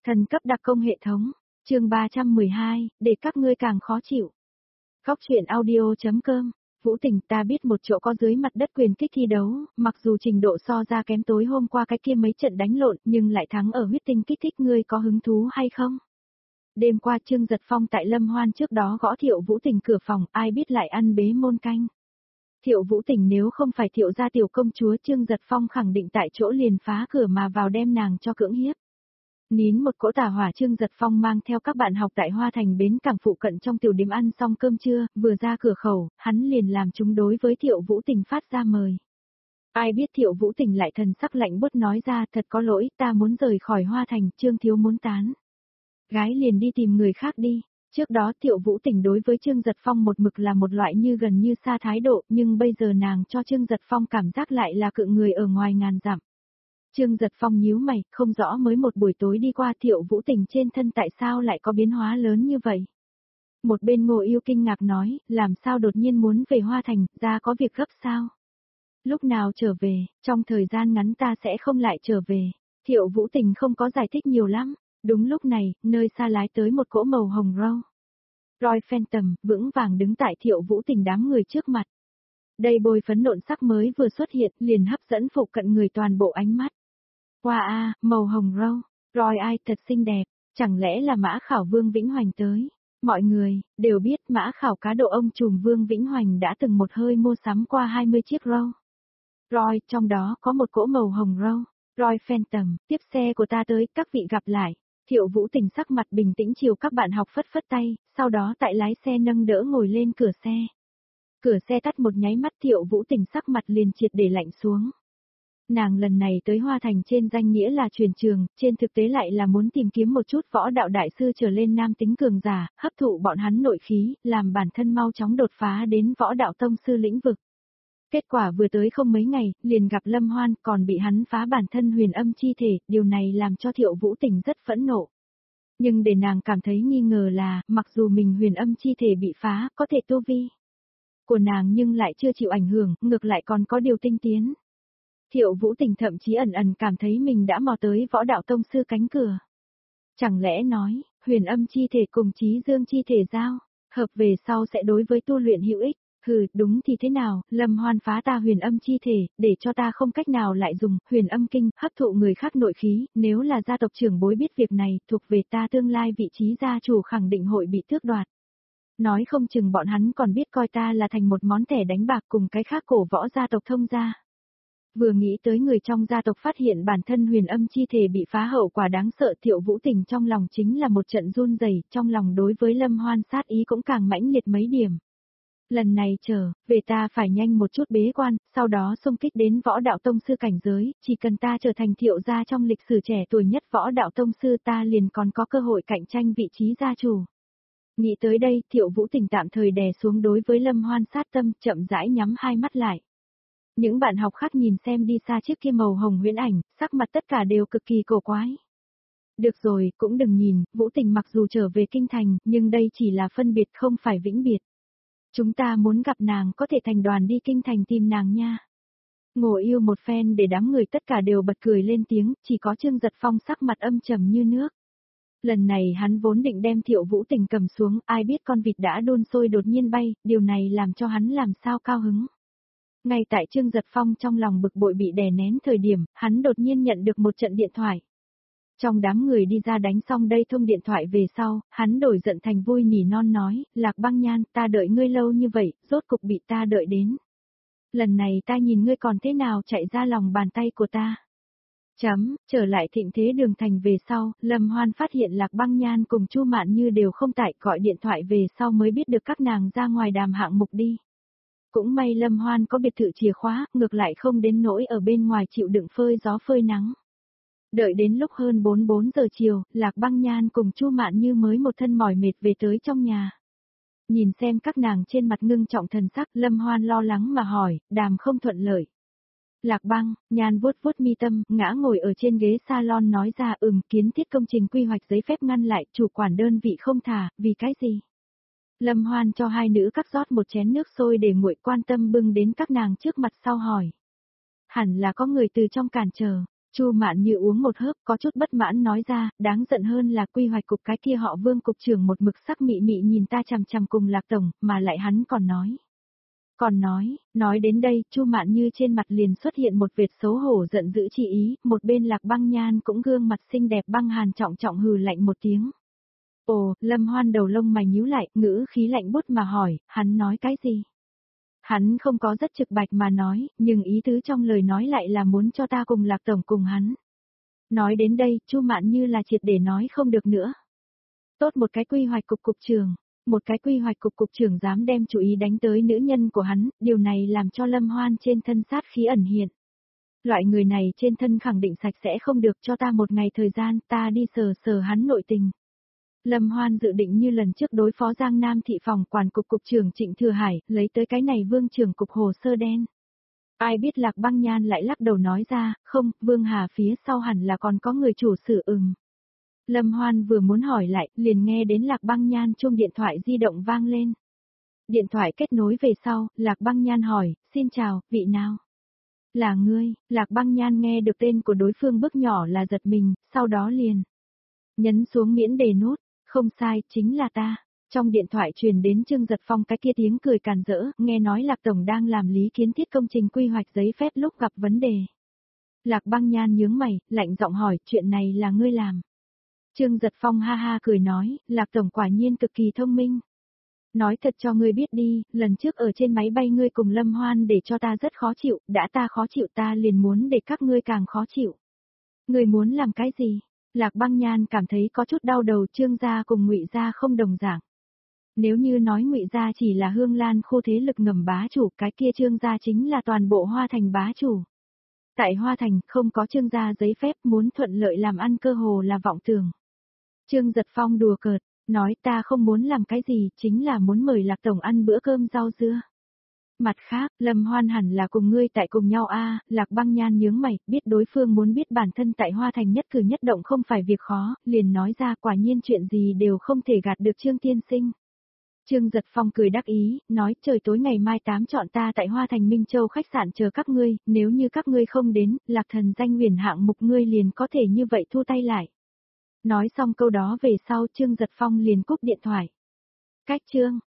Thần cấp đặc công hệ thống, chương 312, để các ngươi càng khó chịu. Góc truyện audio.com, Vũ Tình, ta biết một chỗ có dưới mặt đất quyền kích thi đấu, mặc dù trình độ so ra kém tối hôm qua cái kia mấy trận đánh lộn nhưng lại thắng ở huyết tinh kích thích, ngươi có hứng thú hay không? Đêm qua Trương Giật Phong tại Lâm Hoan trước đó gõ Thiệu Vũ Tình cửa phòng, ai biết lại ăn bế môn canh. Thiệu Vũ Tình nếu không phải Thiệu gia tiểu công chúa, Trương Giật Phong khẳng định tại chỗ liền phá cửa mà vào đem nàng cho cưỡng hiếp. Nín một cỗ tà hỏa, Trương Giật Phong mang theo các bạn học tại Hoa Thành bến cảng phụ cận trong tiểu điếm ăn xong cơm trưa, vừa ra cửa khẩu, hắn liền làm chúng đối với Thiệu Vũ Tình phát ra mời. Ai biết Thiệu Vũ Tình lại thần sắc lạnh buốt nói ra, thật có lỗi, ta muốn rời khỏi Hoa Thành, Trương thiếu muốn tán. Gái liền đi tìm người khác đi. Trước đó Thiệu Vũ Tình đối với Trương Giật Phong một mực là một loại như gần như xa thái độ, nhưng bây giờ nàng cho Trương Giật Phong cảm giác lại là cự người ở ngoài ngàn dặm. Trương Giật Phong nhíu mày, không rõ mới một buổi tối đi qua Thiệu Vũ Tình trên thân tại sao lại có biến hóa lớn như vậy. Một bên Ngô Yêu kinh ngạc nói, làm sao đột nhiên muốn về Hoa Thành, ra có việc gấp sao? Lúc nào trở về, trong thời gian ngắn ta sẽ không lại trở về. Thiệu Vũ Tình không có giải thích nhiều lắm. Đúng lúc này, nơi xa lái tới một cỗ màu hồng râu. Roy Phantom vững vàng đứng tại Thiệu Vũ Tình đám người trước mặt. Đây bôi phấn nộn sắc mới vừa xuất hiện, liền hấp dẫn phụ cận người toàn bộ ánh mắt. Wow, màu hồng râu, Roy ai thật xinh đẹp, chẳng lẽ là Mã Khảo Vương Vĩnh Hoành tới? Mọi người đều biết Mã Khảo cá độ ông trùm Vương Vĩnh Hoành đã từng một hơi mua sắm qua 20 chiếc râu. Roy, trong đó có một cỗ màu hồng râu. Roy Phantom, tiếp xe của ta tới, các vị gặp lại. Thiệu Vũ Tình sắc mặt bình tĩnh chiều các bạn học phất phất tay, sau đó tại lái xe nâng đỡ ngồi lên cửa xe. Cửa xe tắt một nháy mắt, Thiệu Vũ Tình sắc mặt liền triệt để lạnh xuống. Nàng lần này tới Hoa Thành trên danh nghĩa là truyền trường, trên thực tế lại là muốn tìm kiếm một chút võ đạo đại sư trở lên nam tính cường giả, hấp thụ bọn hắn nội khí, làm bản thân mau chóng đột phá đến võ đạo tông sư lĩnh vực. Kết quả vừa tới không mấy ngày, liền gặp Lâm Hoan, còn bị hắn phá bản thân huyền âm chi thể, điều này làm cho Thiệu Vũ Tình rất phẫn nộ. Nhưng để nàng cảm thấy nghi ngờ là, mặc dù mình huyền âm chi thể bị phá, có thể tu vi của nàng nhưng lại chưa chịu ảnh hưởng, ngược lại còn có điều tinh tiến. Thiệu Vũ Tình thậm chí ẩn ẩn cảm thấy mình đã mò tới võ đạo tông sư cánh cửa. Chẳng lẽ nói, huyền âm chi thể cùng chí dương chi thể giao, hợp về sau sẽ đối với tu luyện hữu ích? Hừ, đúng thì thế nào, Lâm Hoan phá ta huyền âm chi thể, để cho ta không cách nào lại dùng huyền âm kinh, hấp thụ người khác nội khí, nếu là gia tộc trưởng bối biết việc này, thuộc về ta tương lai vị trí gia chủ khẳng định hội bị tước đoạt. Nói không chừng bọn hắn còn biết coi ta là thành một món thẻ đánh bạc cùng cái khác cổ võ gia tộc thông gia. Vừa nghĩ tới người trong gia tộc phát hiện bản thân huyền âm chi thể bị phá, hậu quả đáng sợ, Thiệu Vũ Tình trong lòng chính là một trận run rẩy, trong lòng đối với Lâm Hoan sát ý cũng càng mãnh liệt mấy điểm. Lần này trở về ta phải nhanh một chút bế quan, sau đó xung kích đến võ đạo tông sư cảnh giới, chỉ cần ta trở thành Thiệu gia trong lịch sử trẻ tuổi nhất võ đạo tông sư, ta liền còn có cơ hội cạnh tranh vị trí gia chủ. Nghĩ tới đây, Thiệu Vũ Tình tạm thời đè xuống đối với Lâm Hoan sát tâm, chậm rãi nhắm hai mắt lại. Những bạn học khác nhìn xem đi xa chiếc kia màu hồng huyễn ảnh, sắc mặt tất cả đều cực kỳ cổ quái. Được rồi, cũng đừng nhìn, Vũ Tình mặc dù trở về kinh thành, nhưng đây chỉ là phân biệt không phải vĩnh biệt. Chúng ta muốn gặp nàng có thể thành đoàn đi kinh thành tìm nàng nha. Ngô Yêu một phen để đám người tất cả đều bật cười lên tiếng, chỉ có Trương Giật Phong sắc mặt âm trầm như nước. Lần này hắn vốn định đem Thiệu Vũ Tình cầm xuống, ai biết con vịt đã đun sôi đột nhiên bay, điều này làm cho hắn làm sao cao hứng. Ngay tại Trương Giật Phong trong lòng bực bội bị đè nén thời điểm, hắn đột nhiên nhận được một trận điện thoại. Trong đám người đi ra đánh xong đây thông điện thoại về sau, hắn đổi giận thành vui nỉ non nói, Lạc Băng Nhan, ta đợi ngươi lâu như vậy, rốt cục bị ta đợi đến. Lần này ta nhìn ngươi còn thế nào chạy ra lòng bàn tay của ta. Trở lại Thịnh Thế Đường Thành về sau, Lâm Hoan phát hiện Lạc Băng Nhan cùng Chu Mạn Như đều không tại, gọi điện thoại về sau mới biết được các nàng ra ngoài đàm hạng mục đi. Cũng may Lâm Hoan có biệt thự chìa khóa, ngược lại không đến nỗi ở bên ngoài chịu đựng phơi gió phơi nắng. Đợi đến lúc hơn 4 giờ chiều, Lạc Băng Nhan cùng Chu Mạn Như mới một thân mỏi mệt về tới trong nhà. Nhìn xem các nàng trên mặt ngưng trọng thần sắc, Lâm Hoan lo lắng mà hỏi, đàm không thuận lợi. Lạc Băng Nhan vuốt vuốt mi tâm, ngã ngồi ở trên ghế salon nói ra, kiến thiết công trình quy hoạch giấy phép ngăn lại, chủ quản đơn vị không thả, vì cái gì? Lâm Hoan cho hai nữ các rót một chén nước sôi để nguội, quan tâm bưng đến các nàng trước mặt sau hỏi. Hẳn là có người từ trong cản trở. Chu Mạn Như uống một hớp có chút bất mãn nói ra, đáng giận hơn là quy hoạch cục cái kia họ Vương cục trưởng một mực sắc mị mị nhìn ta chằm chằm cùng Lạc tổng, mà lại hắn còn nói. Nói đến đây, Chu Mạn Như trên mặt liền xuất hiện một vệt xấu hổ giận dữ chi ý, một bên Lạc Băng Nhan cũng gương mặt xinh đẹp băng hàn trọng trọng hừ lạnh một tiếng. Ồ, Lâm Hoan đầu lông mày nhíu lại, ngữ khí lạnh bút mà hỏi, hắn nói cái gì? Hắn không có rất trực bạch mà nói, nhưng ý tứ trong lời nói lại là muốn cho ta cùng Lạc tổng cùng hắn. Nói đến đây, Chu Mạn Như là triệt để nói không được nữa. Tốt một cái quy hoạch cục trưởng, một cái quy hoạch cục trưởng dám đem chủ ý đánh tới nữ nhân của hắn, điều này làm cho Lâm Hoan trên thân sát khí ẩn hiện. Loại người này trên thân khẳng định sạch sẽ không được, cho ta một ngày thời gian, ta đi sờ sờ hắn nội tình. Lâm Hoan dự định như lần trước đối phó Giang Nam thị phòng quản cục trưởng Trịnh Thừa Hải, lấy tới cái này Vương trưởng cục hồ sơ đen. Ai biết Lạc Băng Nhan lại lắc đầu nói ra, không, Vương Hà phía sau hẳn là còn có người chủ sự Lâm Hoan vừa muốn hỏi lại, liền nghe đến Lạc Băng Nhan chuông điện thoại di động vang lên. Điện thoại kết nối về sau, Lạc Băng Nhan hỏi, xin chào, vị nào? Là ngươi, Lạc Băng Nhan nghe được tên của đối phương bước nhỏ là giật mình, sau đó liền. Nhấn xuống miễn đề nốt, không sai, chính là ta. Trong điện thoại truyền đến Trương Giật Phong cái kia tiếng cười càn rỡ, nghe nói Lạc Tổng đang làm lý kiến thiết công trình quy hoạch giấy phép lúc gặp vấn đề. Lạc Băng Nhan nhướng mày, lạnh giọng hỏi, chuyện này là ngươi làm. Trương Giật Phong ha ha cười nói, Lạc Tổng quả nhiên cực kỳ thông minh. Nói thật cho ngươi biết đi, lần trước ở trên máy bay ngươi cùng Lâm Hoan để cho ta rất khó chịu, đã ta khó chịu ta liền muốn để các ngươi càng khó chịu. Ngươi muốn làm cái gì? Lạc Băng Nhan cảm thấy có chút đau đầu, Trương gia cùng Ngụy gia không đồng dạng. Nếu như nói Ngụy gia chỉ là Hương Lan khu thế lực ngầm bá chủ, cái kia Trương gia chính là toàn bộ Hoa Thành bá chủ. Tại Hoa Thành không có Trương gia giấy phép, muốn thuận lợi làm ăn cơ hồ là vọng tưởng. Trương Giật Phong đùa cợt, nói ta không muốn làm cái gì, chính là muốn mời Lạc Tổng ăn bữa cơm rau dưa. Mặt khác, Lâm Hoan hẳn là cùng ngươi tại cùng nhau a. Lạc Băng Nhan nhướng mày, biết đối phương muốn biết bản thân tại Hoa Thành nhất cử nhất động không phải việc khó, liền nói ra quả nhiên chuyện gì đều không thể gạt được Trương tiên sinh. Trương Giật Phong cười đắc ý, nói trời tối ngày mai 8 chọn ta tại Hoa Thành Minh Châu khách sạn chờ các ngươi, nếu như các ngươi không đến, Lạc Thần danh huyền hạng mục ngươi liền có thể như vậy thu tay lại. Nói xong câu đó về sau Trương Giật Phong liền cúp điện thoại. Cách chương